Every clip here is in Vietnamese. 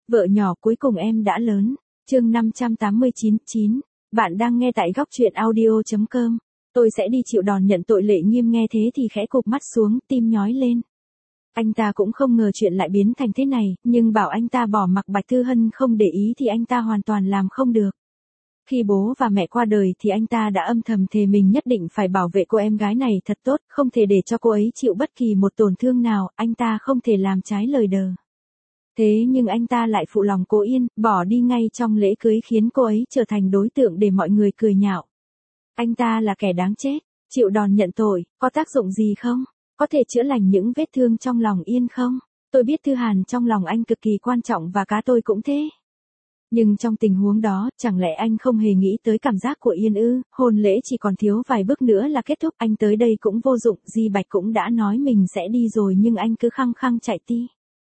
Vợ nhỏ cuối cùng em đã lớn. Chương 589. Bạn đang nghe tại góc truyện audio.com. Tôi sẽ đi chịu đòn nhận tội. Lệ Nghiêm nghe thế thì khẽ cụp mắt xuống, tim nhói lên. Anh ta cũng không ngờ chuyện lại biến thành thế này, nhưng bảo anh ta bỏ mặc Bạch Thư Hân không để ý thì anh ta hoàn toàn làm không được. Khi bố và mẹ qua đời thì anh ta đã âm thầm thề mình nhất định phải bảo vệ cô em gái này thật tốt, không thể để cho cô ấy chịu bất kỳ một tổn thương nào, anh ta không thể làm trái lời đờ. Thế nhưng anh ta lại phụ lòng Cố Yên, bỏ đi ngay trong lễ cưới khiến cô ấy trở thành đối tượng để mọi người cười nhạo. Anh ta là kẻ đáng chết, chịu đòn nhận tội, có tác dụng gì không? Có thể chữa lành những vết thương trong lòng Yên không? Tôi biết Thư Hàn trong lòng anh cực kỳ quan trọng và cá tôi cũng thế. Nhưng trong tình huống đó, chẳng lẽ anh không hề nghĩ tới cảm giác của Yên ư? Hôn lễ chỉ còn thiếu vài bước nữa là kết thúc, anh tới đây cũng vô dụng, Di Bạch cũng đã nói mình sẽ đi rồi nhưng anh cứ khăng khăng chạy đi.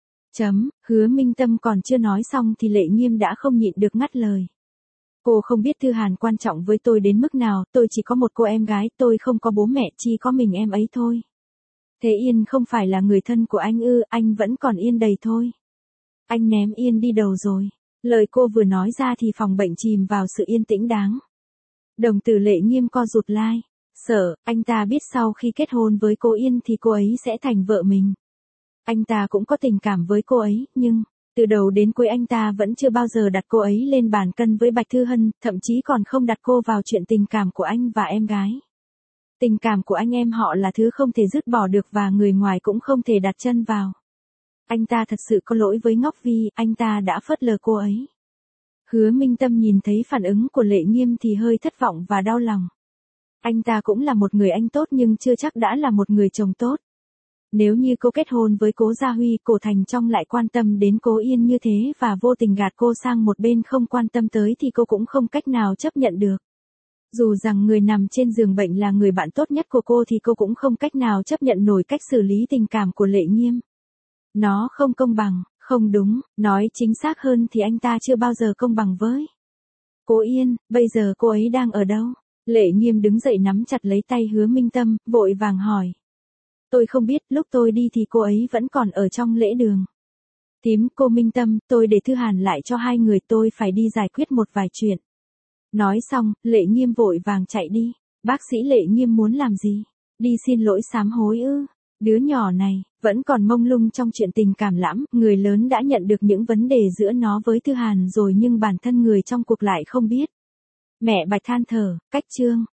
Hứa Minh Tâm còn chưa nói xong thì Lệ Nghiêm đã không nhịn được ngắt lời. Cô không biết Thư Hàn quan trọng với tôi đến mức nào, tôi chỉ có một cô em gái, tôi không có bố mẹ, chỉ có mình em ấy thôi. Thế Yên không phải là người thân của anh ư? Anh vẫn còn Yên đầy thôi. Anh ném Yên đi đâu rồi? Lời cô vừa nói ra thì phòng bệnh chìm vào sự yên tĩnh đáng. Đồng tử Lệ Nghiêm co rụt lại. Sợ, anh ta biết sau khi kết hôn với cô Yên thì cô ấy sẽ thành vợ mình. Anh ta cũng có tình cảm với cô ấy, nhưng từ đầu đến cuối anh ta vẫn chưa bao giờ đặt cô ấy lên bàn cân với Bạch Thư Hân, thậm chí còn không đặt cô vào chuyện tình cảm của anh và em gái. Tình cảm của anh em họ là thứ không thể dứt bỏ được và người ngoài cũng không thể đặt chân vào. Anh ta thật sự có lỗi với Ngọc Vi, anh ta đã phớt lờ cô ấy. Hứa Minh Tâm nhìn thấy phản ứng của Lệ Nghiêm thì hơi thất vọng và đau lòng. Anh ta cũng là một người anh tốt nhưng chưa chắc đã là một người chồng tốt. Nếu như cô kết hôn với Cố Gia Huy, Cổ Thành Trong lại quan tâm đến Cố Yên như thế và vô tình gạt cô sang một bên không quan tâm tới thì cô cũng không cách nào chấp nhận được. Dù rằng người nằm trên giường bệnh là người bạn tốt nhất của cô thì cô cũng không cách nào chấp nhận nổi cách xử lý tình cảm của Lệ Nghiêm. Nó không công bằng, không đúng, nói chính xác hơn thì anh ta chưa bao giờ công bằng với Cố Yên. Bây giờ cô ấy đang ở đâu? Lệ Nghiêm đứng dậy nắm chặt lấy tay Hứa Minh Tâm, vội vàng hỏi. Tôi không biết, lúc tôi đi thì cô ấy vẫn còn ở trong lễ đường. Thím, cô Minh Tâm, tôi để Thư Hàn lại cho hai người, tôi phải đi giải quyết một vài chuyện. Nói xong, Lệ Nghiêm vội vàng chạy đi. Bác sĩ Lệ Nghiêm muốn làm gì? Đi xin lỗi sám hối ư? Đứa nhỏ này, vẫn còn mông lung trong chuyện tình cảm lắm, người lớn đã nhận được những vấn đề giữa nó với Thư Hàn rồi nhưng bản thân người trong cuộc lại không biết. Mẹ Bạch than thở, cách chương.